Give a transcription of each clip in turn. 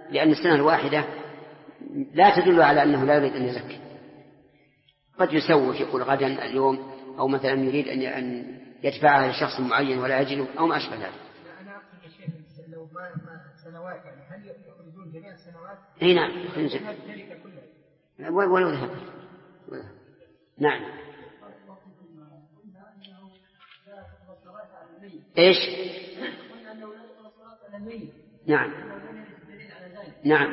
لأن السنة الواحدة لا تدل على أنه لا يريد أن يزكي. قد يسوف يقول غدا اليوم، أو مثلا يريد أن يدفعها لشخص معين ولا يجد أو ما أشبه ذلك. أنا أقصد يا شيخ لو ما سنوات يعني هل يخرجون جميع السنوات؟ أي نعم يخرجون ولو ذهب. نعم. إيش؟ نعم نعم.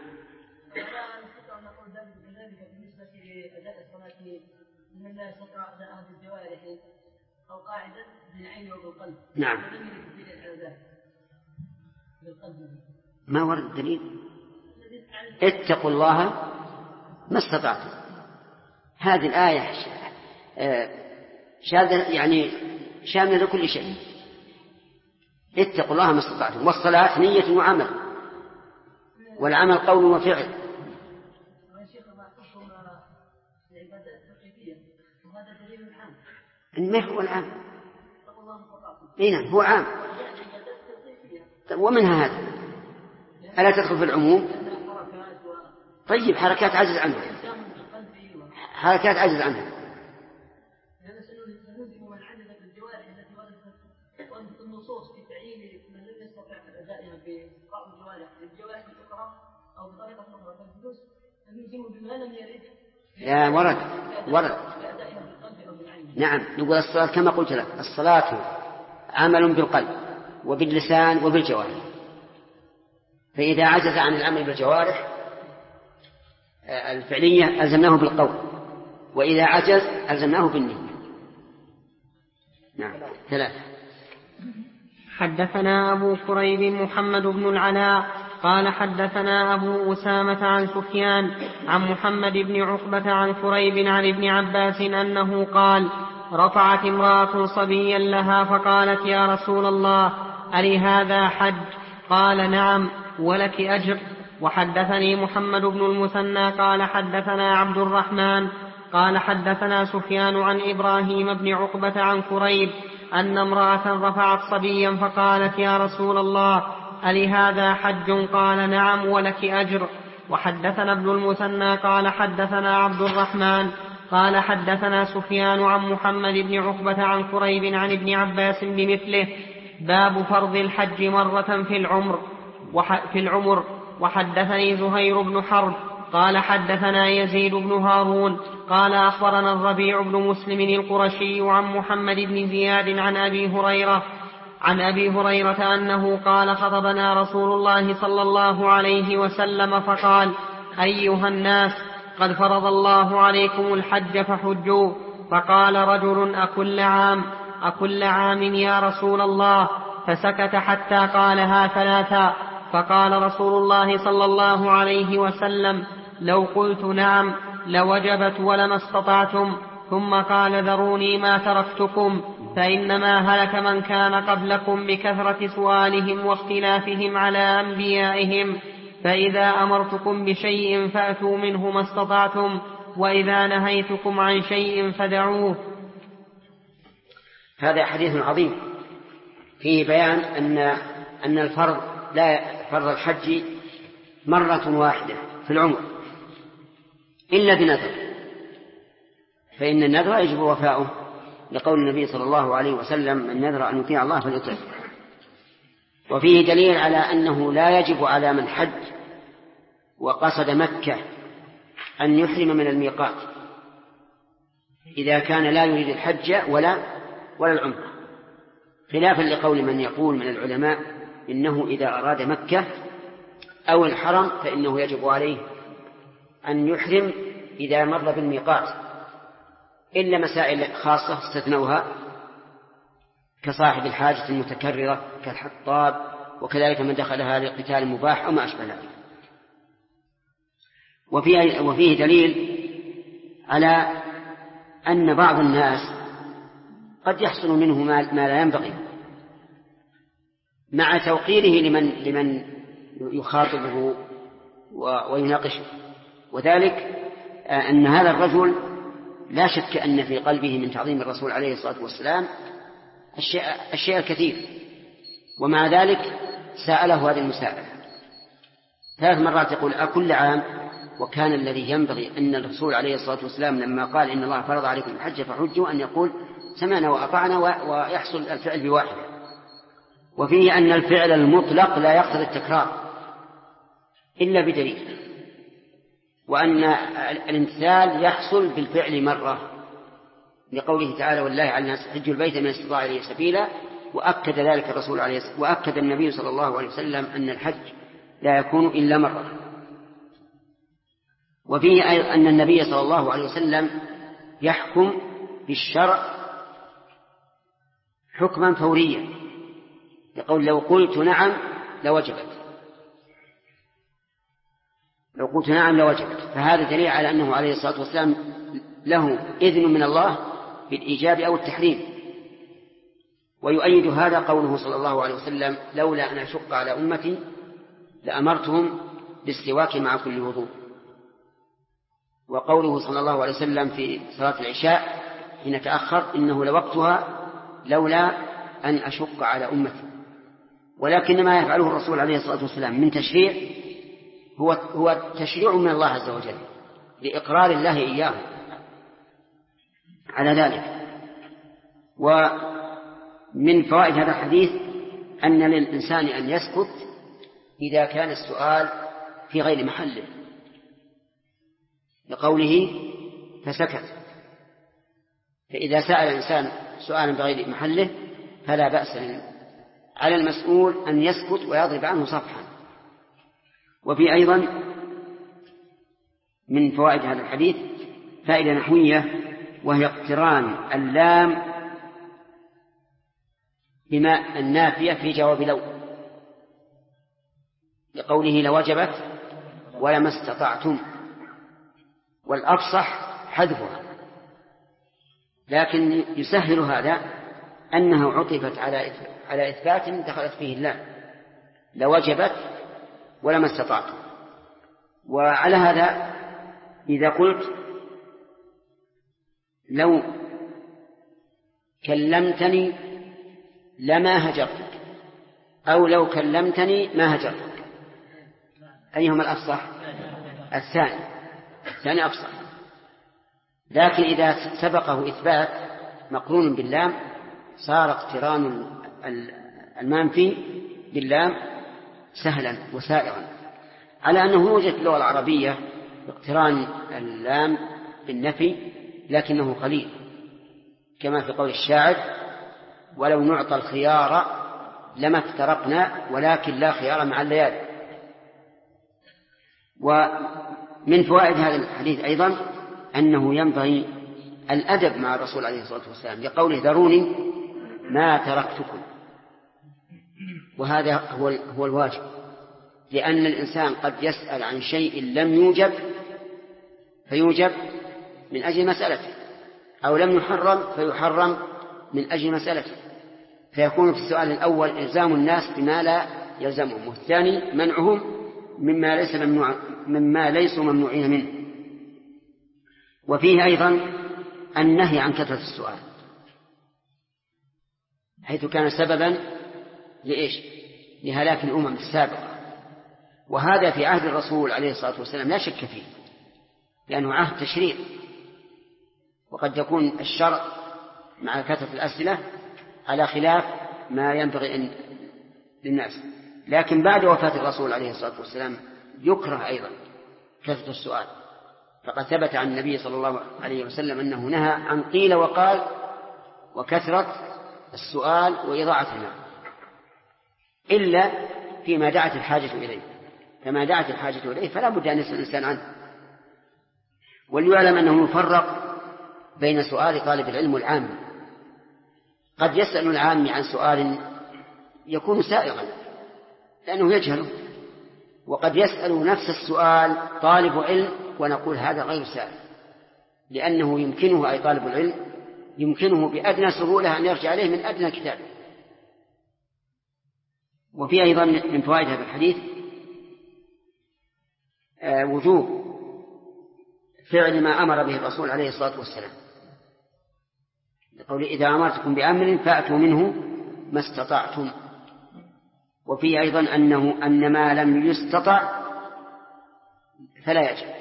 من لا يستطيع أداءها بالجوارح أو قاعدة بالعين وبالقلب. نعم. ما ورد الدليل؟ اتقوا الله ما استطعتم. هذه الآية يعني شاملة لكل شيء. اتقوا الله ما استطعتم. والصلاة نية وعمل، والعمل قول وفعل. ما هو العام؟ هو عام. ومنها هذا ألا تدخل في العموم؟ طيب حركات عجز عنها، حركات عجز عنها. لا ورد. نعم نقول الصلاة كما قلت لك، الصلاة عمل بالقلب وباللسان وبالجوارح، فإذا عجز عن العمل بالجوارح الفعلية ألزمناه بالقول، وإذا عجز ألزمناه بالنية. نعم. 3. حدثنا أبو كريب محمد بن العلاء قال حدثنا أبو أسامة عن سفيان عن محمد بن عقبة عن كريب عن ابن عباس أنه قال: رفعت امرأة صبيا لها فقالت: يا رسول الله ألي هذا حج؟ قال: نعم ولك أجر. وحدثني محمد بن المثنى قال حدثنا عبد الرحمن قال حدثنا سفيان عن إبراهيم بن عقبة عن كريب أن امرأة رفعت صبيا فقالت: يا رسول الله ألي هذا حج؟ قال: نعم ولك أجر. وحدثنا ابن المثنى قال حدثنا عبد الرحمن قال حدثنا سفيان عن محمد بن عقبة عن كريب عن ابن عباس بمثله. باب فرض الحج مرة في العمر. وحدثني زهير بن حرب قال حدثنا يزيد بن هارون قال أخبرنا الربيع بن مسلم القرشي عن محمد بن زياد عن أبي هريرة أنه قال: خطبنا رسول الله صلى الله عليه وسلم فقال: أيها الناس قد فرض الله عليكم الحج فحجوا. فقال رجل: أكل عام يا رسول الله؟ فسكت حتى قالها 3. فقال رسول الله صلى الله عليه وسلم: لو قلت نعم لوجبت ولما استطعتم. ثم قال: ذروني ما تركتكم، فإنما هلك من كان قبلكم بكثرة سؤالهم واختلافهم على أنبيائهم. فإذا أمرتكم بشيء فأتوا منه ما استطعتم، وإذا نهيتكم عن شيء فدعوه. هذا حديث عظيم فيه بيان أن الفرض الحج مرة واحدة في العمر إلا بنذر، فإن النذر يجب وفاؤه لقول النبي صلى الله عليه وسلم: من نذر أن يطيع الله فليطيعه. وفيه دليل على أنه لا يجب على من حج وقصد مكة أن يحرم من الميقات إذا كان لا يريد الحج ولا العمرة، خلافا لقول من يقول من العلماء إنه إذا أراد مكة أو الحرم فإنه يجب عليه أن يحرم إذا مر بالميقات، إلا مسائل خاصة استثنوها كصاحب الحاجة المتكررة كالحطاب، وكذلك من دخلها لقتال مباح أو ما أشبه ذلك. وفيه دليل على أن بعض الناس قد يحصل منه ما لا ينبغي مع توقيره لمن يخاطبه ويناقشه، وذلك أن هذا الرجل لا شك أن في قلبه من تعظيم الرسول عليه الصلاة والسلام الشيء الكثير، ومع ذلك سأله هذه المسألة، 3 مرات يقول أكل عام. وكان الذي ينبغي أن الرسول عليه الصلاة والسلام لما قال إن الله فرض عليكم الحج فحجوا أن يقول سمعنا وأطعنا ويحصل الفعل بواحدة. وفيه أن الفعل المطلق لا يقتضي التكرار إلا بدليل، وأن الامتثال يحصل بالفعل مرة، لقوله تعالى والله على الناس حج البيت من استطاع إليه سبيلا. وأكد ذلك الرسول وأكد النبي صلى الله عليه وسلم أن الحج لا يكون إلا مرة. وفيه أيضا أن النبي صلى الله عليه وسلم يحكم بالشرع حكما فوريا، يقول لو قلت نعم لوجبت، لو قلت نعم لوجبت. فهذا دليل على أنه عليه الصلاة والسلام له إذن من الله بالإيجاب أو التحريم. ويؤيد هذا قوله صلى الله عليه وسلم لولا أن أشق على أمتي لأمرتهم بالسواك مع كل وضوء. وقوله صلى الله عليه وسلم في صلاة العشاء حين تأخر إنه لوقتها لولا أن أشق على أمتي. ولكن ما يفعله الرسول عليه الصلاة والسلام من تشريع هو تشريع من الله عز وجل لإقرار الله إياه على ذلك. ومن فوائد هذا الحديث أن للإنسان أن يسكت إذا كان السؤال في غير محله، لقوله فسكت. فإذا سأل الإنسان سؤالا بغير محله فلا بأس على المسؤول أن يسكت ويضرب عنه صفحا. وفي أيضا من فوائد هذا الحديث فائدة نحوية، وهي اقتران اللام بما النافية في جواب لو، لقوله لوجبت ولما استطعتم، والأفصح حذفها. لكن يسهل هذا أنه عطفت على إثبات دخلت فيه اللام لوجبت ولما استطعتم. وعلى هذا إذا قلت لو كلمتني لما هجرتك أو لو كلمتني ما هجرتك، أيهما الأفصح؟ الثاني أفصح. لكن إذا سبقه إثبات مقرون باللام صار اقتران المنفي باللام سهلا وسائغا، على أنه يوجد في اللغة العربية اقتران اللام بالنفي لكنه قليل، كما في قول الشاعر ولو نعطى الخيار لما افترقنا ولكن لا خيار مع الليالي. ومن فوائد هذا الحديث أيضا أنه ينبغي الأدب مع الرسول عليه الصلاة والسلام، لقوله ذروني ما تركتكم، وهذا هو الواجب، لأن الإنسان قد يسأل عن شيء لم يوجب فيوجب من أجل مسألته، أو لم يحرم فيحرم من أجل مسألته، فيكون في السؤال الأول إلزام الناس بما لا يلزمهم، والثاني منعهم مما ليسوا ممنوعين منه. وفيه أيضا النهي عن كثرة السؤال، حيث كان سببا لهلاك الأمم السابقة، وهذا في عهد الرسول عليه الصلاة والسلام لا شك فيه، لأنه عهد تشريع، وقد يكون الشرع مع كثرة الأسئلة على خلاف ما ينبغي للناس. لكن بعد وفاة الرسول عليه الصلاة والسلام يكره أيضا كثرة السؤال، فقد ثبت عن النبي صلى الله عليه وسلم أنه نهى عن قيل وقال وكثرة السؤال وإضاعة المال، إلا فيما دعت الحاجة إليه، فما دعت الحاجة إليه فلا بد أن يسأل الإنسان عنه. وليعلم أنه يفرق بين سؤال طالب العلم والعام. قد يسأل العام عن سؤال يكون سائغا لأنه يجهله، وقد يسأل نفس السؤال طالب علم ونقول هذا غير سائل، لأنه يمكنه أي طالب العلم يمكنه بأدنى سهولة أن يرجع عليه من أدنى كتاب. وفي أيضا من فوائد هذا الحديث وجوب فعل ما أمر به الرسول عليه الصلاة والسلام، يقول إذا أمرتكم بأمر فأتوا منه ما استطعتم. وفي أيضا أن ما لم يستطع فلا يجب،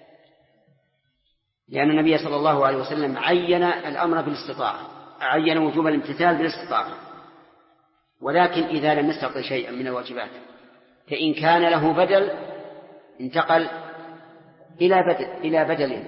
لأن النبي صلى الله عليه وسلم عين الأمر بالاستطاعة، عين وجوب الامتثال بالاستطاعة. ولكن إذا لم يستطع شيئا من الواجبات فإن كان له بدل انتقل إلى بدل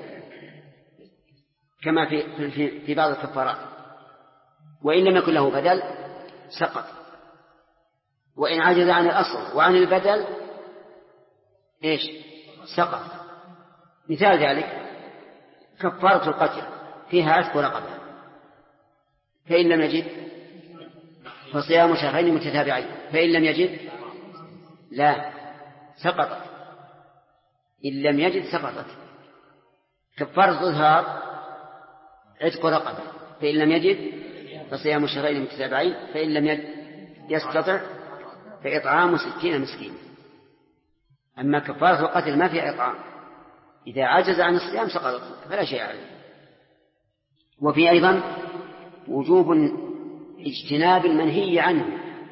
كما في بعض الكفارات، وإن لم يكن له بدل سقط. وإن عجز عن الأصل وعن البدل إيش سقط. مثال ذلك كفارة القتل فيها عتق رقبة، فإن لم يجد فصيام شهرين متتابعين، فإن لم يجد لا سقطت، إن لم يجد سقطت. كفارة الظهار عتق رقبة، فإن لم يجد فصيام شهرين متتابعين، فإن لم يستطع فإطعام 60 مسكين. أما كفارة القتل ما في إطعام، إذا عجز عن الصيام سقطت فلا شيء عليه. وفي أيضا وجوب اجتناب المنهي عنه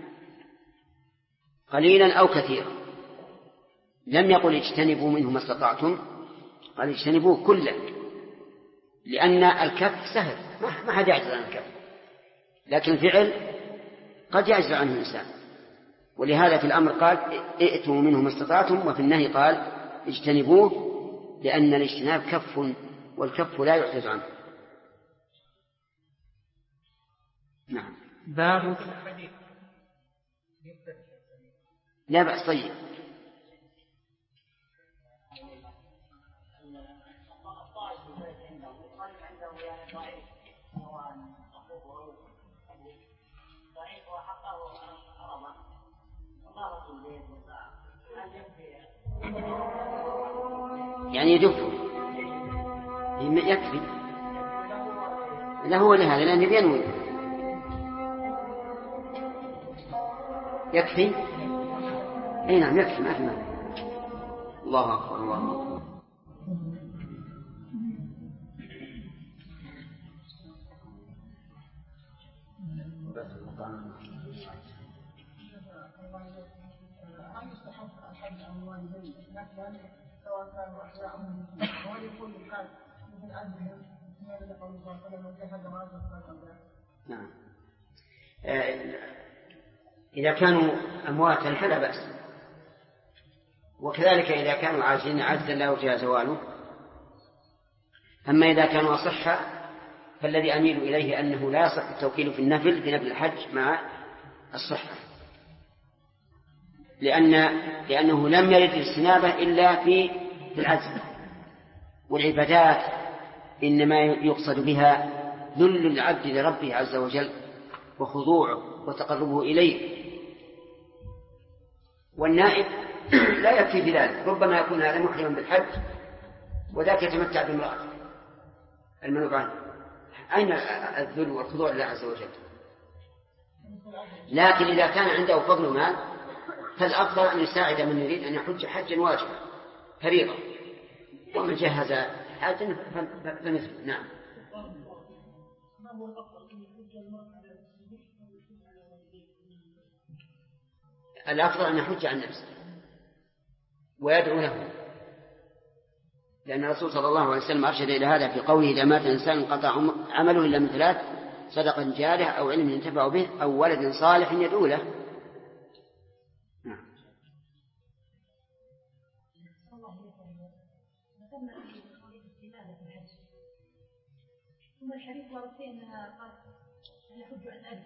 قليلا أو كثيرا، لم يقل اجتنبوا منه ما استطعتم، قال اجتنبوه كله، لأن الكف سهل ما حد يعجز عن الكف، لكن الفعل قد يعجز عنه الإنسان. ولهذا في الأمر قال ائتوا منه ما استطعتم، وفي النهي قال اجتنبوه، لأن الاجتناب كف، والكف لا يعجز عنه. نعم. باب لا بأس. طيب يعني يدفه يكفي لا هو لهذا لأنه بينوي يكفي. أي نعم يكفي ما في مانع. الله أكبر الله أكبر. سواء كانوا أحياء ويكون الحال مثل عدهم مثل قول الله صلى الله عليه وسلم. نعم. إذا كانوا أمواتا فلا بأس، وكذلك إذا كانوا عاجزين عجزا لا يرجى زواله. أما إذا كانوا أصحا فالذي أميل إليه أنه لا يصح التوكيل في النفل في نفل الحج مع الصحة، لأنه لم يرد الاستنابة إلا في العجز، والعبادات إنما يقصد بها ذل العبد لربه عز وجل وخضوعه وتقربه إليه. والنائب لا يكفي بذلك، ربما يكون هذا محرما بالحج وذاك يتمتع بامرأة المنوب عنه. أين الذل والخضوع لله عز وجل؟ لكن إذا كان عنده فضل مال فالأفضل أن يساعد من يريد أن يحج حجا واجبا فريضة، ومن جهز حاجا فمثل. نعم. الأفضل أن يحج عن نفسه ويدعو له، لأن الرسول صلى الله عليه وسلم أرشد إلى هذا في قوله إذا مات إنسان انقطع عمله إلا من ثلاث: صدقة جارية أو علم ينتفع به أو ولد صالح يدعو له. ثم الحديث ورثي أنها قال يحج عن أبي،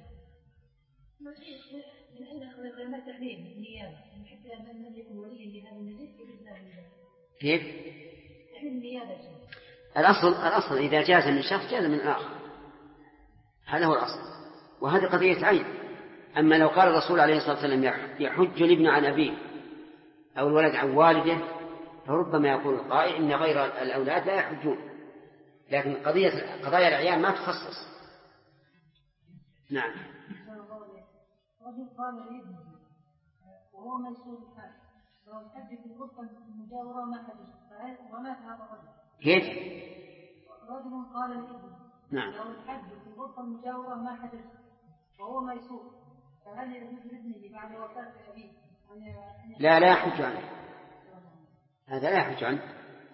من أين أخذ العلماء تحريم النيابة حتى من لم يكن وليا لهذا النبي يجوز له كيف؟ تحريم النيابة. الأصل إذا جاز من شخص جاز من آخر، هذا هو الأصل، وهذه قضية عين. أما لو قال الرسول عليه الصلاة والسلام يحج الابن عن أبيه أو الولد عن والده فربما يقول القائل إن غير الأولاد لا يحجون، لكن قضايا الأعيان ما تخصص. نعم. رجل قال لابنه وهو ميسور الحال لو الحج في الغرفة المجاورة ما حدث ومات هذا الرجل. كيف؟ رجل قال لابنه نعم. لو الحج في الغرفة المجاورة ما حدث وهو ميسور فهل يجوز لابنه بعد وفاة أبيه؟ لا يحج عنه. هذا لا يحج عنه،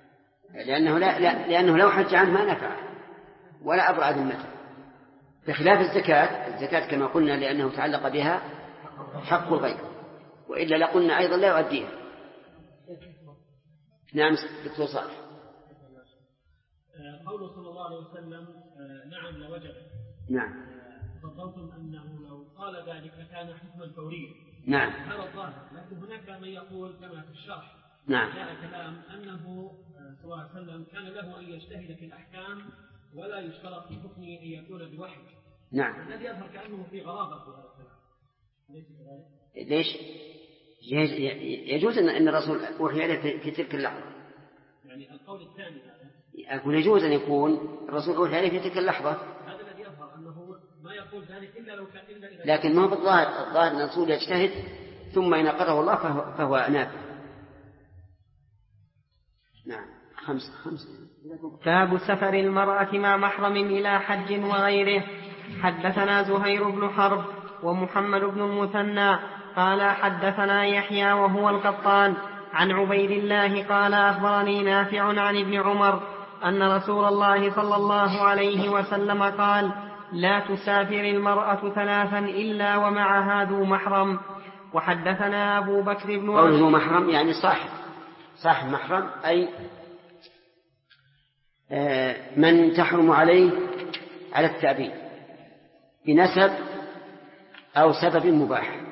لأنه لو حج عنه ما نفعه ولا أبرأ ذمته، بخلاف الزكاة كما قلنا لأنه تعلق بها حق الغير، وإلا لقلنا أيضا لا يؤديها. نعم دكتور صالح. قوله صلى الله عليه وسلم نعم لوجب. نعم. فضلتم أنه لو قال ذلك كان حكما فوريا. نعم. هذا الظاهر، لكن هناك من يقول كما في الشرح نعم. جاء كلام أنه صلى الله عليه وسلم كان له أن يجتهد في الأحكام ولا يشترط في حكمه أن يكون بوحي. نعم. الذي يظهر كأنه في غرابة في هذا الكلام. ليس كذلك؟ ليش؟ يجوز أن الرسول وحي عليه في تلك اللحظة. يعني القول الثاني هذا أقول يجوز أن يكون الرسول وحي عليه في تلك اللحظة. هذا الذي يظهر أنه ما يقول ذلك إلا لو كان لكن ما هو الظاهر أن الرسول يجتهد ثم إن أقره الله فهو نافع. نعم. 5. باب سفر المرأة مع محرم إلى حج وغيره. حدثنا زهير بن حرب ومحمد بن المثنى قال حدثنا يحيى وهو القطان عن عبيد الله قال أخبرني نافع عن ابن عمر أن رسول الله صلى الله عليه وسلم قال لا تسافر المرأة 3 إلا ومعها ذو محرم. وحدثنا أبو بكر بن قوله محرم يعني صاحب محرم، أي من تحرم عليه على التأبيد بنسب أو سبب مباح.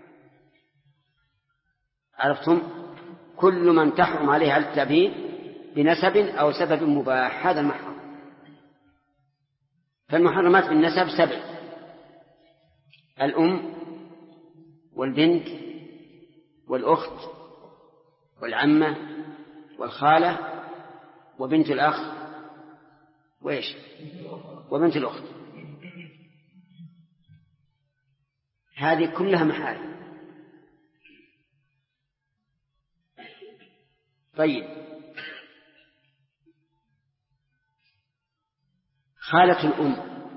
عرفتم؟ كل من تحرم عليه على التأبيد بنسب أو سبب مباح هذا المحرم. فالمحرمات بالنسب 7: الأم والبنت والأخت والعمة والخالة وبنت الأخ وبنت الأخت. هذه كلها محارم. طيب، خالة الأم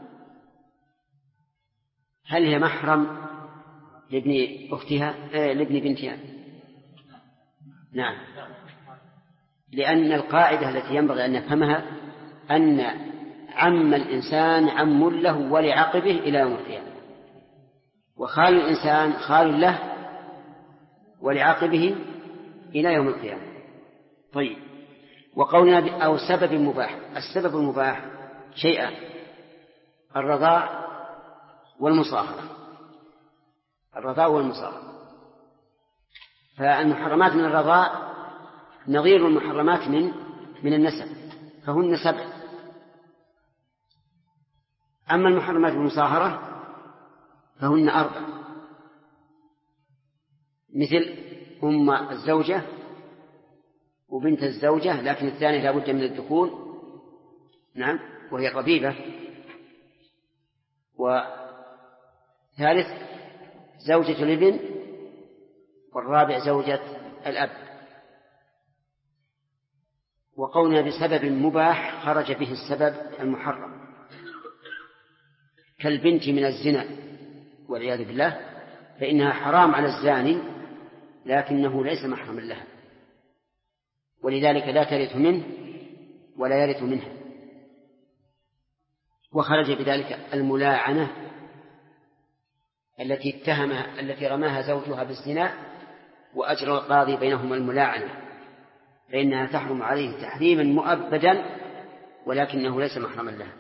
هل هي محرم لابن أختها لابن بنتها؟ نعم، لأن القاعدة التي ينبغي أن نفهمها أن عم الإنسان عم له ولعقبه إلى يوم القيامة، وخال الإنسان خال له ولعقبه إلى يوم القيامة. طيب، وقولنا أو سبب مباح، السبب المباح شيئان: الرضاع والمصاهرة. فالمحرمات من الرضاع نظير المحرمات من النسب، فهن 7. أما المحرمات بالمصاهرة فهن 4، مثل أم الزوجة وبنت الزوجة، لكن الثانية لا بد من الدخول، نعم، وهي الربيبة. وثالث زوجة الابن، والرابع زوجة الأب. وقولنا بسبب مباح خرج به السبب المحرم، كالبنت من الزنا والعياذ بالله، فإنها حرام على الزاني لكنه ليس محرما لها، ولذلك لا ترث منه ولا يرث منها. وخرج بذلك الملاعنة التي رماها زوجها بالزنا وأجرى القاضي بينهما الملاعنة، فإنها تحرم عليه تحريما مؤبدا ولكنه ليس محرما لها.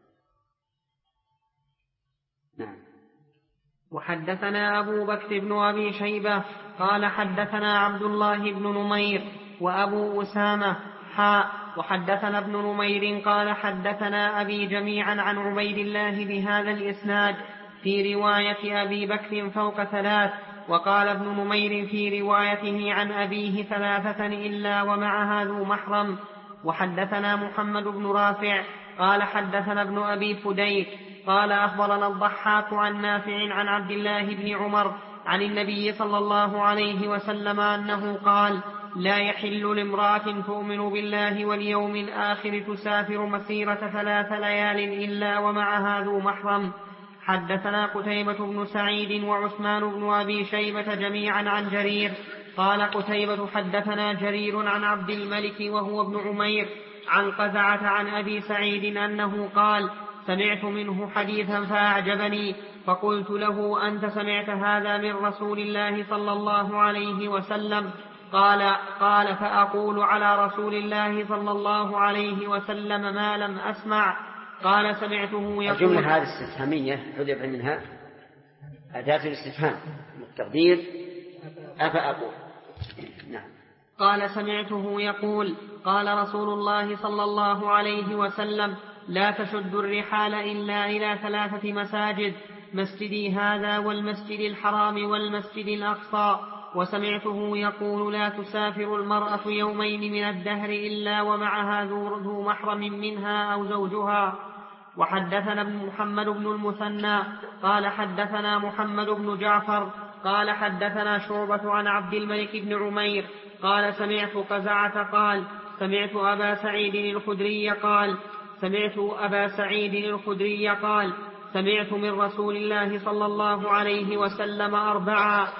نعم. وحدثنا أبو بكر بن أبي شيبة قال حدثنا عبد الله بن نمير وأبو أسامة وحدثنا ابن نمير قال حدثنا أبي جميعا عن عبيد الله بهذا الإسناد في رواية أبي بكر فوق 3، وقال ابن نمير في روايته عن أبيه 3 إلا ومعها ذو محرم. وحدثنا محمد بن رافع قال حدثنا ابن أبي فديك قال أخبرنا الضحاك عن نافع عن عبد الله بن عمر عن النبي صلى الله عليه وسلم أنه قال: لا يحل لامرأة تؤمن بالله واليوم الآخر تسافر مسيرة 3 ليال إلا ومعها ذو محرم. حدثنا قتيبة بن سعيد وعثمان بن أبي شيبة جميعا عن جرير قال قتيبة حدثنا جرير عن عبد الملك وهو ابن عمير عن قزعة عن أبي سعيد أنه قال سمعت منه حديثا فأعجبني فقلت له أنت سمعت هذا من رسول الله صلى الله عليه وسلم؟ قال فأقول على رسول الله صلى الله عليه وسلم ما لم أسمع. قال سمعته يقول. الجملة هذه الاستفهامية حذف منها أداة الاستفهام التقدير أفأقول. نعم. قال سمعته يقول قال رسول الله صلى الله عليه وسلم لا تشد الرحال إلا إلى 3 مساجد مسجدي هذا والمسجد الحرام والمسجد الأقصى. وسمعته يقول لا تسافر المرأة يومين من الدهر إلا ومعها ذو محرم منها أو زوجها. وحدثنا محمد بن المثنى قال حدثنا محمد بن جعفر قال حدثنا شعبة عن عبد الملك بن عمير قال سمعت قزعة قال سمعت أبا سعيد الخدري قال سمعت من رسول الله صلى الله عليه وسلم 4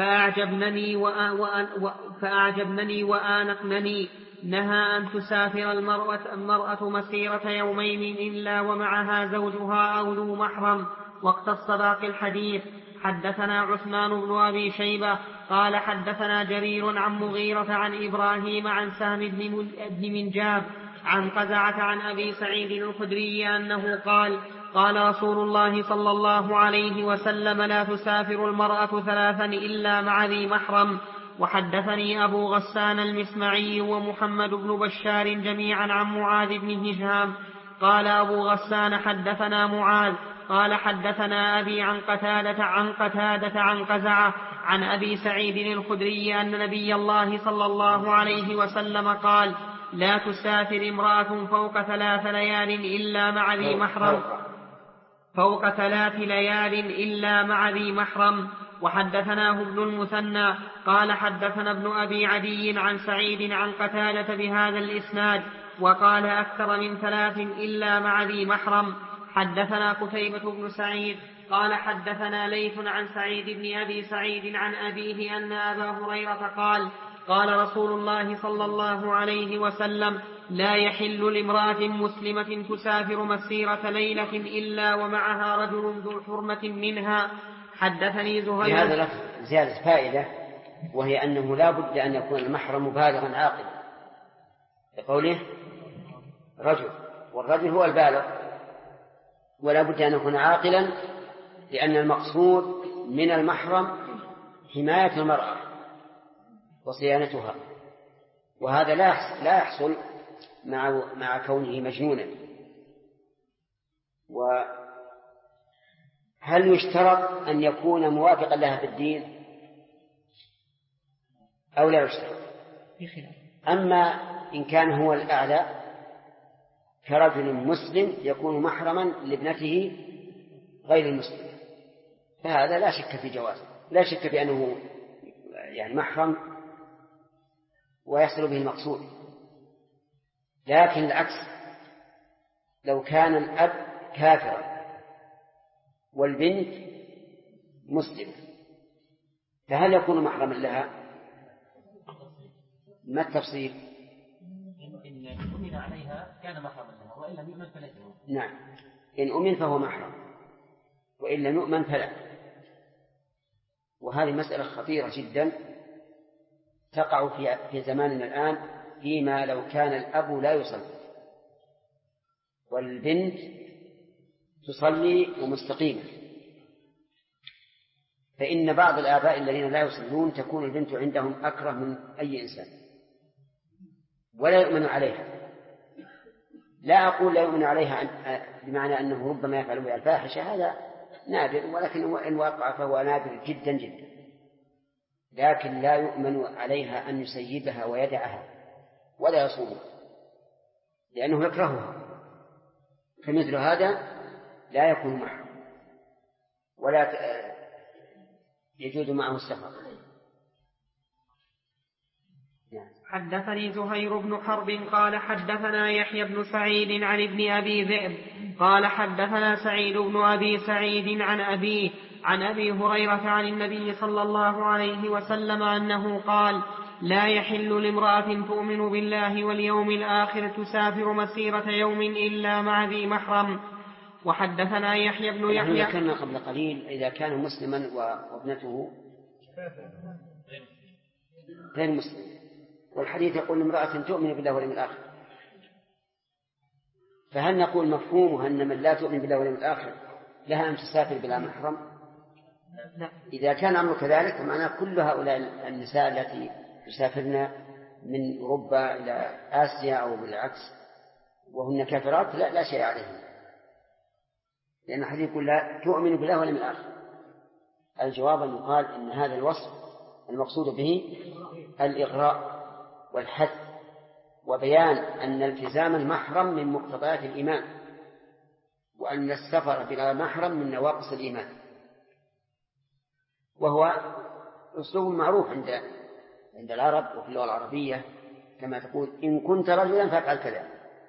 فأعجبني وآنقنني. نهى أن تسافر المرأة مسيرة يومين إلا ومعها زوجها أو ذو محرم. واقتص باقي الحديث. حدثنا عثمان بن أبي شيبة قال حدثنا جرير عن مغيرة عن إبراهيم عن سهم بن منجاب عن قزعة عن أبي سعيد الخدري أنه قال رسول الله صلى الله عليه وسلم لا تسافر المرأة 3 إلا مع ذي محرم. وحدثني أبو غسان المسمعي ومحمد بن بشار جميعا عن معاذ بن هشام قال أبو غسان حدثنا معاذ قال حدثنا أبي عن قتادة عن قزعة عن أبي سعيد الخدري أن نبي الله صلى الله عليه وسلم قال لا تسافر امرأة فوق 3 ليال إلا مع ذي محرم فوق 3 ليال إلا مع ذي محرم. وحدثناه ابن المثنى قال حدثنا ابن أبي عدي عن سعيد عن قتادة بهذا الإسناد وقال أكثر من 3 إلا مع ذي محرم. حدثنا قتيبة بن سعيد قال حدثنا ليث عن سعيد بن أبي سعيد عن أبيه أن أبا هريرة قال رسول الله صلى الله عليه وسلم لا يحل لامرأة مسلمة تسافر مسيرة ليلة إلا ومعها رجل ذو حرمة منها. حدثني زهير. في هذا اللفظ زيادة فائدة وهي أنه لا بد أن يكون المحرم بالغا عاقلا لقوله رجل والرجل هو البالغ ولا بد أن يكون عاقلا لأن المقصود من المحرم حماية المرأة وصيانتها وهذا لا يحصل مع كونه مجنونا. وهل يشترط أن يكون موافقا لها في الدين أو لا يشترط؟ أما إن كان هو الأعلى كرجل مسلم يكون محرما لابنته غير المسلم فهذا لا شك في جوازه لا شك بأنه يعني محرم ويحصل به المقصود. لكن العكس لو كان الأب كافرا والبنت مسلمة فهل يكون محرما لها؟ ما التفصيل؟ إن أمن عليها كان محرما لها وإن لم يؤمن فليس. نعم إن أمن فهو محرم وإن لم يؤمن فلا. وهذه مسألة خطيرة جدا تقع في زماننا الآن فيما لو كان الأب لا يصلي والبنت تصلي ومستقيمة فإن بعض الآباء الذين لا يصلون تكون البنت عندهم أكره من أي إنسان ولا يؤمن عليها. لا أقول لا يؤمن عليها بمعنى أنه ربما يفعل بها الفاحشة هذا نادر ولكن إن وقع فهو نادر جدا جدا لكن لا يؤمن عليها أن يسيبها ويدعها ولا يصومها لأنه يكرهها فمثل هذا لا يكون محرم ولا يجوز معه السفر. حدثني زهير بن حرب قال حدثنا يحيى بن سعيد عن ابن أبي ذئب قال حدثنا سعيد بن أبي سعيد عن أبيه عن أبي هريرة عن النبي صلى الله عليه وسلم أنه قال: لا يحل لامرأة تؤمن بالله واليوم الآخر تسافر مسيرة يوم إلا مع ذي محرم. وحدثنا يحيى بن يحيى. ذكرنا قبل قليل إذا كان مسلما وابنته غير مسلم، والحديث يقول امرأة تؤمن بالله واليوم الآخر، فهل نقول مفهومه أن من لا تؤمن بالله واليوم الآخر لها أن تسافر بلا محرم؟ لا. إذا كان أمر كذلك فمعناه كل هؤلاء النساء التي يسافرن من أوروبا إلى آسيا أو بالعكس وهن كافرات لا شيء عليهم، لأن الحديث يقول لا تؤمن بالله واليوم الآخر. الجواب أن يقال إن هذا الوصف المقصود به الإغراء والحث وبيان أن التزام المحرم من مقتضيات الإيمان، وأن السفر بلا محرم من نواقص الإيمان، وهو أسلوب معروف عند العرب وفي اللغة العربية، كما تقول إن كنت رجلا فافعل كذا.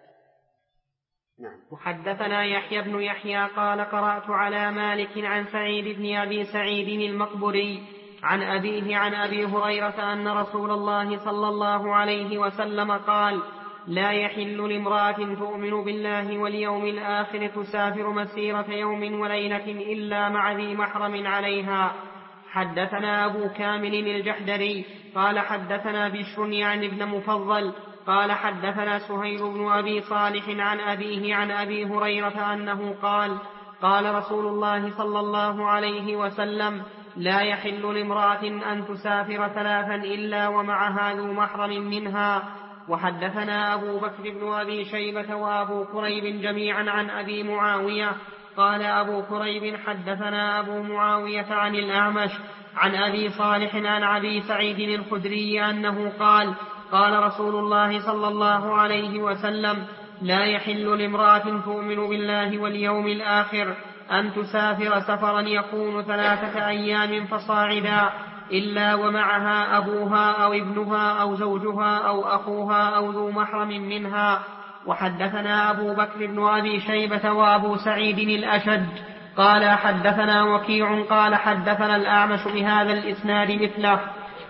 نعم. وحدثنا يحيى بن يحيى قال: قرأت على مالك عن سعيد بن أبي سعيد المقبري عن أبيه عن أبي هريرة أن رسول الله صلى الله عليه وسلم قال: لا يحل لامرأة تؤمن بالله واليوم الآخر تسافر مسيرة يوم وليلة إلا مع ذي محرم عليها. حدثنا أبو كامل الجحدري قال حدثنا بشر يعني ابن مفضل قال حدثنا سهيل بن أبي صالح عن أبيه عن أبي هريرة أنه قال: قال رسول الله صلى الله عليه وسلم: لا يحل لامرأة أن تسافر ثلاثا إلا ومعها ذو محرم منها. وحدثنا أبو بكر بن أبي شيبة وأبو كريب جميعا عن أبي معاوية قال أبو كريب حدثنا أبو معاوية عن الأعمش عن أبي صالح عن أبي سعيد الخدري أنه قال: قال رسول الله صلى الله عليه وسلم: لا يحل لامرأة تؤمن بالله واليوم الآخر أن تسافر سفرا يكون 3 أيام فصاعدا إلا ومعها أبوها أو ابنها أو زوجها أو أخوها أو ذو محرم منها. وحدثنا أبو بكر بن أبي شيبة وأبو سعيد الأشج قال حدثنا وكيع قال حدثنا الأعمش بهذا الإسناد مثله.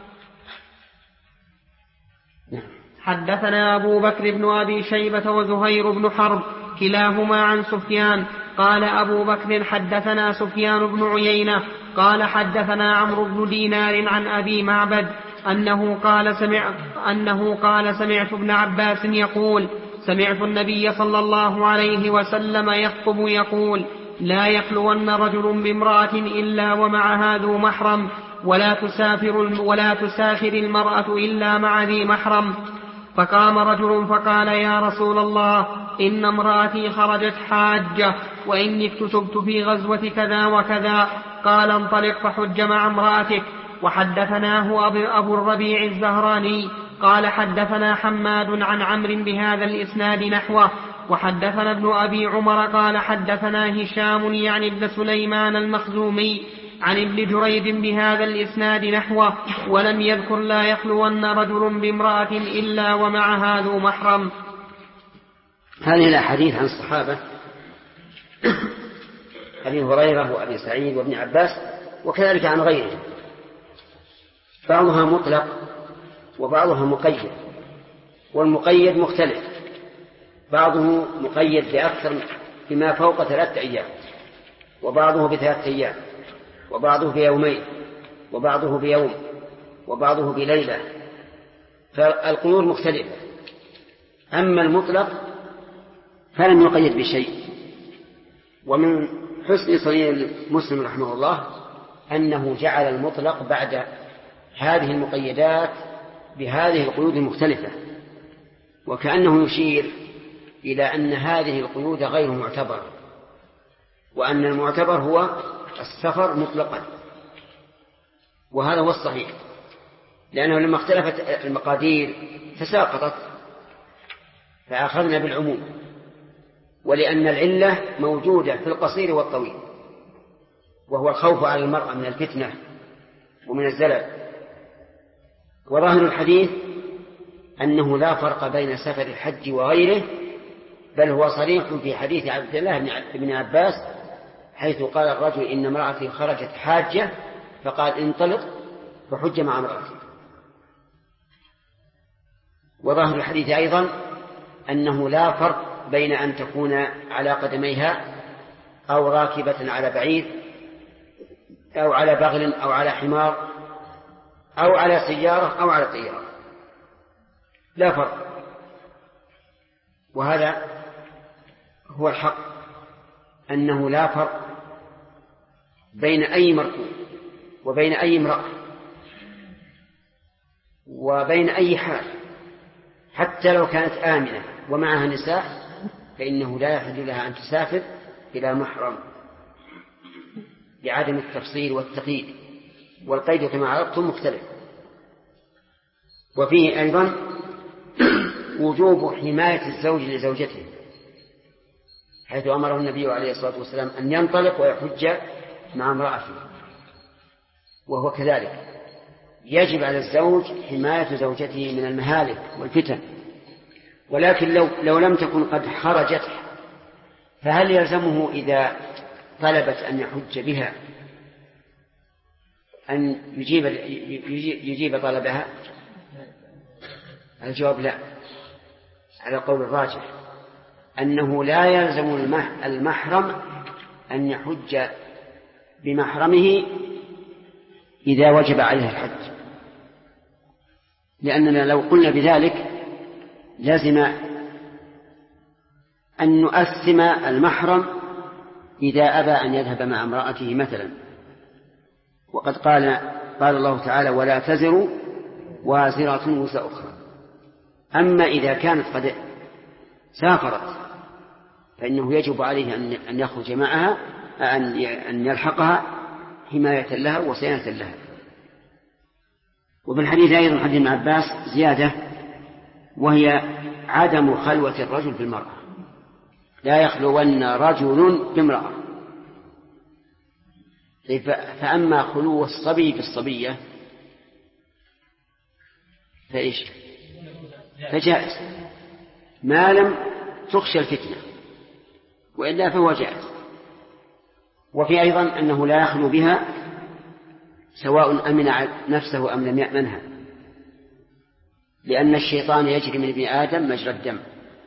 حدثنا أبو بكر بن أبي شيبة وزهير بن حرب كلاهما عن سفيان قال أبو بكر حدثنا سفيان بن عيينة قال حدثنا عمرو بن دينار عن أبي معبد أنه قال سمعت ابن عباس يقول: سمعت النبي صلى الله عليه وسلم يخطب يقول: لا يخلون رجل بامرأة إلا ومعها ذو محرم ولا تسافر المرأة إلا مع ذي محرم. فقام رجل فقال: يا رسول الله، إن امرأتي خرجت حاجة وإني اكتسبت في غزوة كذا وكذا. قال: انطلق فحج مع امرأتك. وحدثناه أبو الربيع الزهراني قال حدثنا حماد عن عمرو بهذا الإسناد نحوه. وحدثنا ابن أبي عمر قال حدثنا هشام يعني ابن سليمان المخزومي عن ابن جريج بهذا الإسناد نحوه ولم يذكر لا يخلون رجل بامرأة إلا ومعها ذو محرم. هذه الأحاديث عن الصحابة أبي هريرة وأبي سعيد وابن عباس وكذلك عن غيرهم، بعضها مطلق وبعضها مقيد، والمقيد مختلف، بعضه مقيد بأكثر بما فوق 3 أيام، وبعضه ب3 أيام، وبعضه بيومين، وبعضه بيوم، وبعضه بليلة، فالقيود مختلفة. أما المطلق فلم يقيد بشيء. ومن حسن صنيع مسلم رحمه الله أنه جعل المطلق بعد هذه المقيدات بهذه القيود المختلفة، وكأنه يشير إلى أن هذه القيود غير معتبرة، وأن المعتبر هو السفر مطلقا، وهذا هو الصحيح، لأنه لما اختلفت المقادير تساقطت فأخذنا بالعموم، ولأن العلة موجودة في القصير والطويل، وهو الخوف على المرأة من الفتنة ومن الزلل. وظاهر الحديث أنه لا فرق بين سفر الحج وغيره، بل هو صريح في حديث عبد الله بن عباس حيث قال الرجل إن امرأتي خرجت حاجة فقال انطلق فحج مع امرأتي. وظاهر الحديث أيضا أنه لا فرق بين أن تكون على قدميها أو راكبة على بعير أو على بغل أو على حمار أو على سيارة أو على طيارة، لا فرق. وهذا هو الحق، أنه لا فرق بين أي مركوب وبين أي امرأة وبين أي حال، حتى لو كانت آمنة ومعها نساء فإنه لا يحل لها أن تسافر إلى محرم لعدم التفصيل والتقييد، والقيد كما عرفتم مختلف. وفيه أيضا وجوب حماية الزوج لزوجته، حيث أمره النبي عليه الصلاة والسلام أن ينطلق ويحج مع امرأته، وهو كذلك يجب على الزوج حماية زوجته من المهالك والفتن. ولكن لو لم تكن قد خرجت فهل يلزمه إذا طلبت أن يحج بها أن يجيب طلبها؟ الجواب لا، على قول الراجح أنه لا يلزم المحرم أن يحج بمحرمه إذا وجب عليه الحج، لأننا لو قلنا بذلك لازم أن نؤثم المحرم إذا أبى أن يذهب مع امرأته مثلا. وقد قال الله تعالى ولا تزر وازرة وزر أخرى. أما إذا كانت قد سافرت فإنه يجب عليه أن يخرج معها، أن يلحقها حماية لها وصيانة لها. وفي الحديث أيضا حديث ابن عباس زيادة، وهي عدم خلوة الرجل بالمرأة، لا يخلون رجل بامرأة. فأما خلو الصبي بالصبية فإيش؟ فجائز ما لم تخشى الفتنة، وإلا فهو جائز. وفي أيضا أنه لا يخلو بها سواء أمن نفسه أم لم يأمنها، لأن الشيطان يجري من ابن آدم مجرى الدم،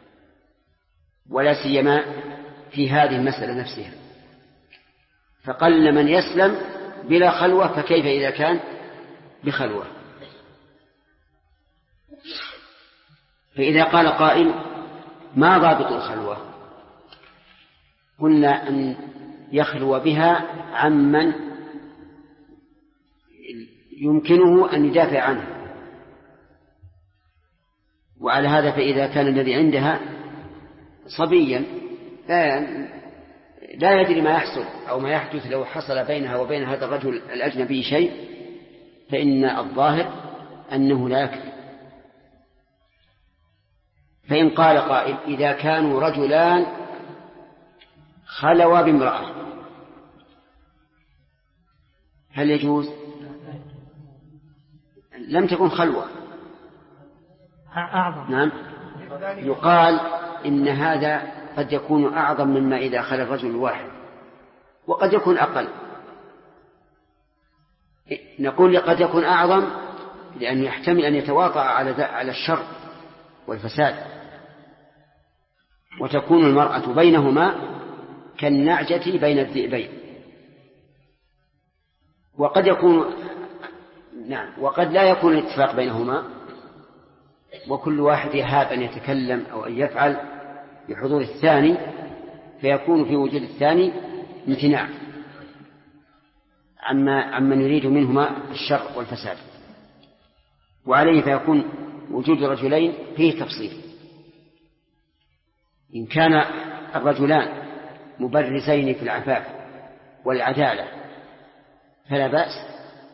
ولا سيما في هذه المسألة نفسها، فقل من يسلم بلا خلوة، فكيف إذا كان بخلوة؟ فإذا قال قائل ما ضابط الخلوة؟ قلنا أن يخلو بها عمن يمكنه أن يدافع عنه، وعلى هذا فإذا كان الذي عندها صبيا لا يدري ما يحصل أو ما يحدث لو حصل بينها وبين هذا الرجل الأجنبي شيء، فإن الظاهر أنه لا يكفي. فإن قال قائل إذا كانوا رجلان خلوا بامرأة هل يجوز؟ لم تكن خلوة أعظم. نعم، يقال إن هذا قد يكون أعظم مما إذا خلى الرجل الواحد، وقد يكون أقل. نقول قد يكون أعظم لأنه يحتمل أن يتواطأ على الشر والفساد، وتكون المرأة بينهما كالنعجة بين الذئبين. وقد يكون وقد لا يكون الاتفاق بينهما، وكل واحد يهاب أن يتكلم أو أن يفعل بحضور الثاني، فيكون في وجود الثاني امتناع عمن يريد منهما الشر والفساد. وعليه فيكون وجود رجلين فيه تفصيل. إن كان الرجلان مبرزين في العفاف والعدالة فلا بأس،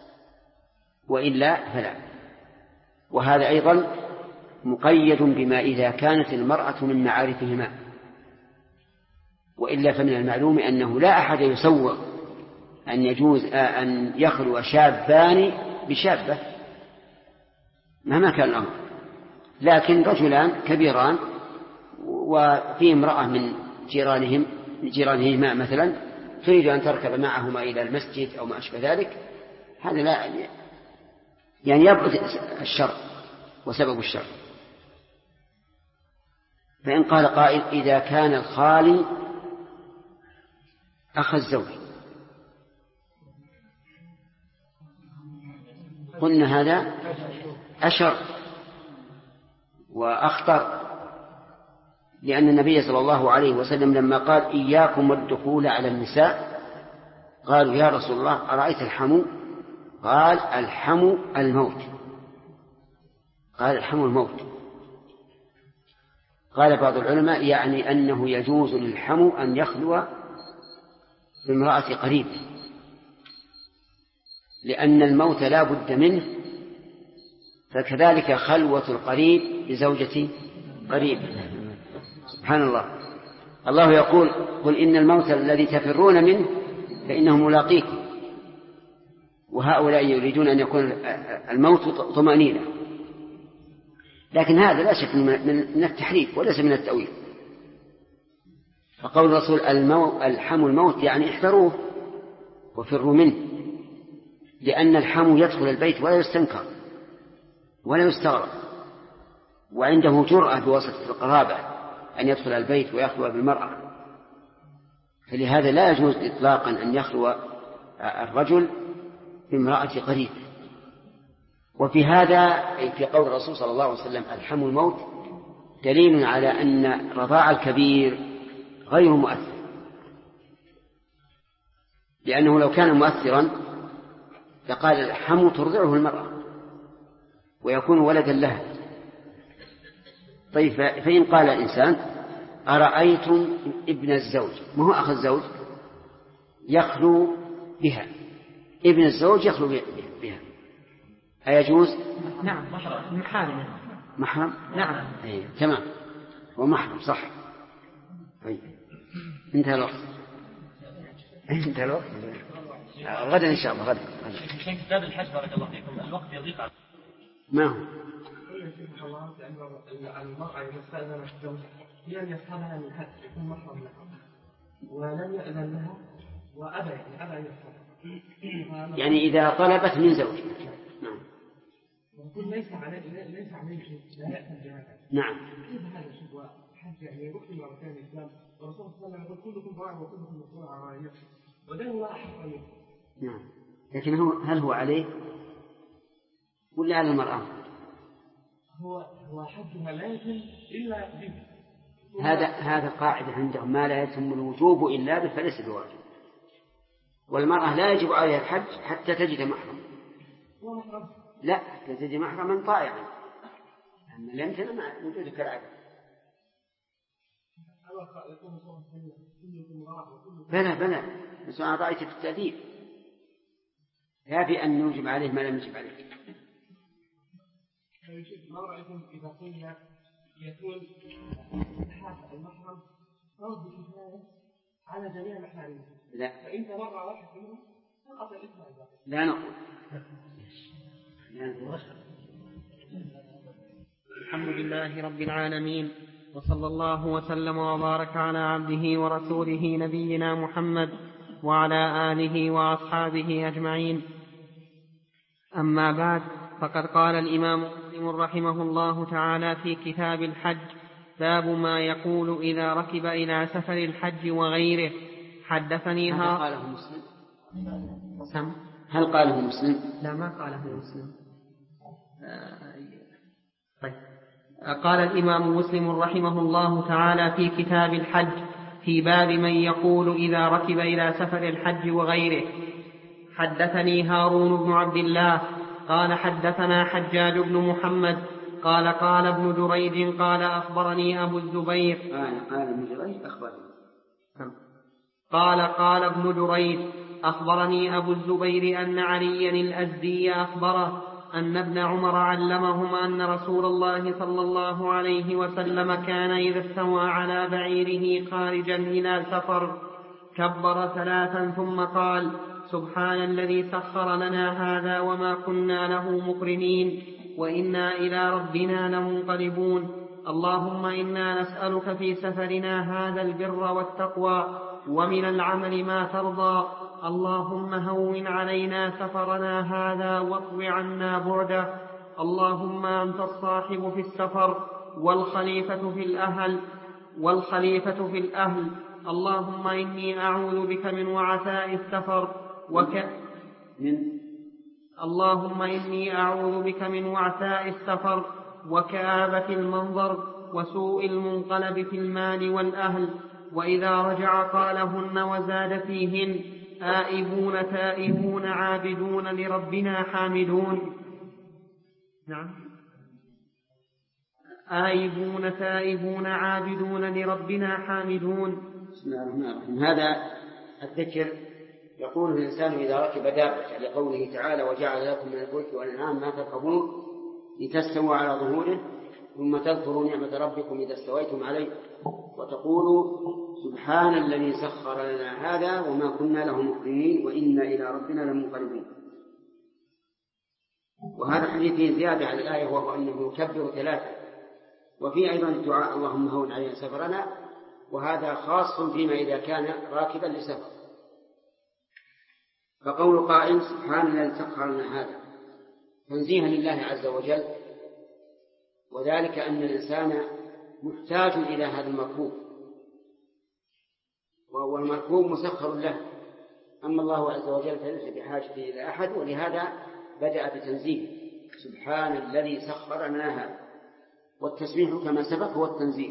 وإلا فلا. وهذا أيضا مقيد بما إذا كانت المرأة من معارفهما، وإلا فمن المعلوم أنه لا أحد يسوغ أن يجوز أن يخلو شابان بشابة مهما كان الأمر، لكن رجلان كبيران وفي امرأة من جيرانهما مثلا تريد أن تركب معهما إلى المسجد أو ما أشبه ذلك، هذا لا يعني يبعد الشر وسبب الشر. فإن قال قائل إذا كان الخالي أخ الزوج، قلنا هذا أشر وأخطر، لأن النبي صلى الله عليه وسلم لما قال إياكم والدخول على النساء قالوا يا رسول الله أرأيت الحمو؟ قال الحمو الموت. قال الحمو الموت. قال بعض العلماء يعني أنه يجوز للحمو أن يخلو بامرأة قريب، لأن الموت لا بد منه، فكذلك خلوة القريب بزوجة قريب. سبحان الله. الله يقول قل إن الموت الذي تفرون منه فإنه ملاقيكم، وهؤلاء يريدون أن يكون الموت طمأنينة، لكن هذا لا شك من التحريف وليس من التأويل. فقول الرسول الحمو الموت يعني احذروه وفروا منه، لأن الحمو يدخل البيت ولا يستنكر ولا يستغرب، وعنده جرأة بواسطة القرابة أن يدخل البيت ويخلو بالمرأة، فلهذا لا يجوز إطلاقا أن يخلو الرجل بامرأة قريب. وفي هذا في قول الرسول صلى الله عليه وسلم الحمو الموت دليل على أن رضاع الكبير غير مؤثر، لأنه لو كان مؤثرا لقال الحمو ترضعه المرأة ويكون ولدا لها. طيب فإن قال الإنسان أرأيتم ابن الزوج، ما هو أخ الزوج، يخلو بها، ابن الزوج يخلو بها، أيجوز؟ نعم. محرم. نعم. تمام، ومحرم صح. طيب انتهى الوقت. انتهى الوقت. غدا إن شاء الله غدا. كتاب الحج بارك الله فيكم الوقت يضيق على ما هو؟ المرأة إذا استأذنت الزوج بأن يصحبها من حد يكون محرم لها ولم يأذن لها وأبى أن يصحبها، يعني إذا طلبت من زوج. نعم. يقول ليس عليه لا يأثم بهذا. نعم. كيف هذا الشيء حج يعني يروح في أركان الإسلام والرسول صلى الله عليه وسلم يقول كلكم راع وكلكم مسؤول عن رعيته وده هو أحق عليه. نعم. لكن هل هو عليه ولا على المرأة؟ هو حجها لا يتم إلا به. هذا قاعدة عندهم، ما لا يتم الوجوب إلا به فليس بواجب، والمرأة لا يجب عليها الحج حتى تجد محرم. لا، حتى تجد محرما طائعا، أما لم تجد مع وجودك العدل. بلى بس أنا رأيت في التأديب لا في أن يوجب عليه ما لم يجب عليه. ما رأيكم إذا قلنا يكون إلحاق المحرم فرض كفاية على جميع محارمه؟ لا، فإن تبرع واحد منهم سقط الإثم على الباقي. لا نقول. الحمد لله رب العالمين، وصلى الله وسلم وبارك على عبده ورسوله نبينا محمد وعلى آله وأصحابه أجمعين. أما بعد، فقد قال الإمام مسلم رحمه الله تعالى في كتاب الحج: باب ما يقول إذا ركب إلى سفر الحج وغيره. حدثني هل قاله مسلم؟ هل قاله مسلم؟ لا، ما قاله مسلم. طيب. قال الإمام مسلم رحمه الله تعالى في كتاب الحج في باب من يقول إذا ركب إلى سفر الحج وغيره. حدثني هارون بن عبد الله قال حدثنا حجاج بن محمد قال ابن جريج قال أخبرني أبو الزبير قال ابن جريج أخبرني أبو الزبير أن عليا الأزدي أخبره أن ابن عمر علمهم أن رسول الله صلى الله عليه وسلم كان إذا استوى على بعيره خارجا إلى سفر كبر 3 ثم قال: سبحان الذي سخر لنا هذا وما كنا له مقرنين وإنا إلى ربنا لمنقلبون. اللهم إنا نسألك في سفرنا هذا البر والتقوى ومن العمل ما ترضى. اللهم هون علينا سفرنا هذا واطو عنا بعده. اللهم أنت الصاحب في السفر والخليفة في الأهل. اللهم إني أعوذ بك من وعثاء السفر اللهم إني أعوذ بك من وعثاء السفر وكآبة المنظر وسوء المنقلب في المال والأهل. وإذا رجع قالهن وزاد فيهن: آئبون تائبون عابدون لربنا حامدون. نعم، آئبون تائبون عابدون لربنا حامدون. بسم الله الرحمن الرحيم. هذا الذكر يقول الإنسان إذا ركب دابة، لقوله تعالى: وجعل لكم من الفلك والأنعام ما تركبون لتستووا على ظهوره ثم تذكروا نعمة ربكم إذا استويتم عليه وتقولوا سبحان الذي سخر لنا هذا وما كنا له مقرنين وإنا إلى ربنا لمنقلبون. وهذا حديث فيه زيادة على الآية، وهو أنه يكبر 3. وفي أيضا الدعاء: اللهم هون علينا سفرنا، وهذا خاص فيما إذا كان راكبا لسفر. فقول قائل سبحان الذي سخر لنا هذا تنزيها لله عز وجل، وذلك أن الإنسان محتاج إلى هذا المركوب، وهو المركوب مسخر له، أما الله عز وجل فليس بحاجة إلى أحد، ولهذا بدأ بتنزيه سبحان الذي سخر لنا هذا. والتسبيح كما سبق هو التنزيه.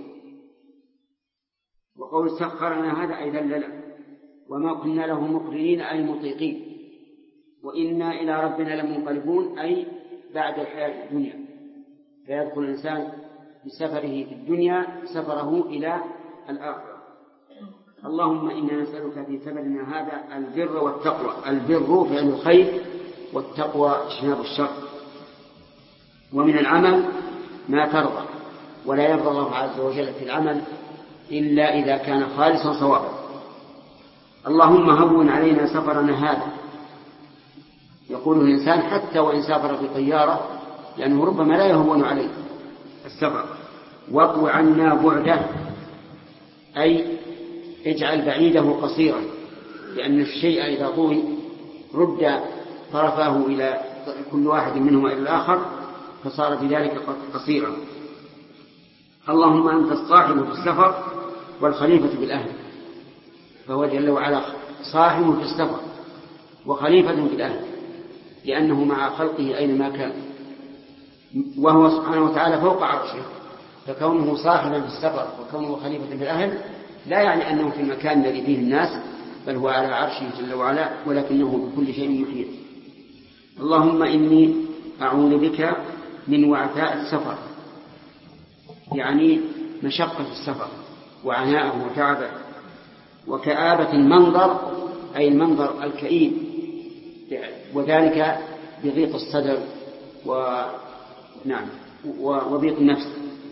وقول سخر لنا هذا أي ذلل، وما كنا له مقرنين أي مطيقين، وإنا إلى ربنا لمنقلبون أي بعد الحياة الدنيا. فيدخل الإنسان بسفره في الدنيا سفره إلى الآخرة. اللهم إنا نسألك في سفرنا هذا البر والتقوى. البر فعل الخير، والتقوى اجتناب الشر. ومن العمل ما ترضى، ولا يرضى الله عز وجل في العمل إلا إذا كان خالصا صوابا. اللهم هون علينا سفرنا هذا، يقول الإنسان حتى وإن سافر في طيارة، لأنه ربما لا يهون عليه السفر. واطو عنا بعده أي اجعل بعيده قصيرا، لأن الشيء إذا طوي رد طرفاه إلى كل واحد منهما إلى الآخر، فصار بذلك قصيرا. اللهم أنت الصاحب في السفر والخليفة بالأهل، فهو جل وعلا صاحب في السفر وخليفة في الأهل، لأنه مع خلقه أينما كان، وهو سبحانه وتعالى فوق عرشه. فكونه صاحبا في السفر وكونه خليفة في الأهل لا يعني أنه في المكان الذي فيه الناس، بل هو على عرشه جل وعلا، ولكنه بكل شيء محيط. اللهم إني أعوذ بك من وعثاء السفر، يعني مشقة السفر وعناءه وتعبه، وكآبة المنظر أي المنظر الكئيب، وذلك بضيق الصدر وضيق النفس،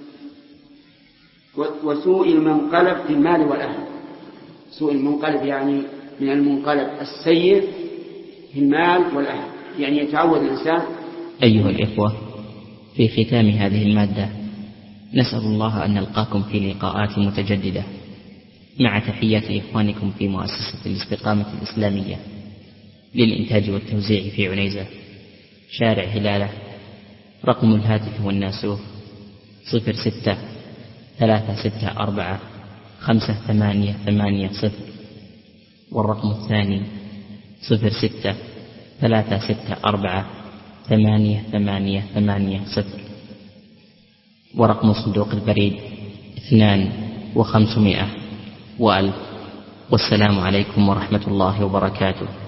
وسوء المنقلب في المال والأهل. سوء المنقلب يعني من المنقلب السيء في المال والأهل، يعني يتعود الإنسان. أيها الإخوة، في ختام هذه المادة نسأل الله أن نلقاكم في لقاءات متجددة، مع تحيات إخوانكم في مؤسسة الاستقامة الإسلامية للإنتاج والتوزيع في عنيزة، شارع هلالة. رقم الهاتف والناسوف 06-364-5880، والرقم الثاني 06-364-8880، ورقم صندوق البريد 2500 و1000. والسلام عليكم ورحمة الله وبركاته.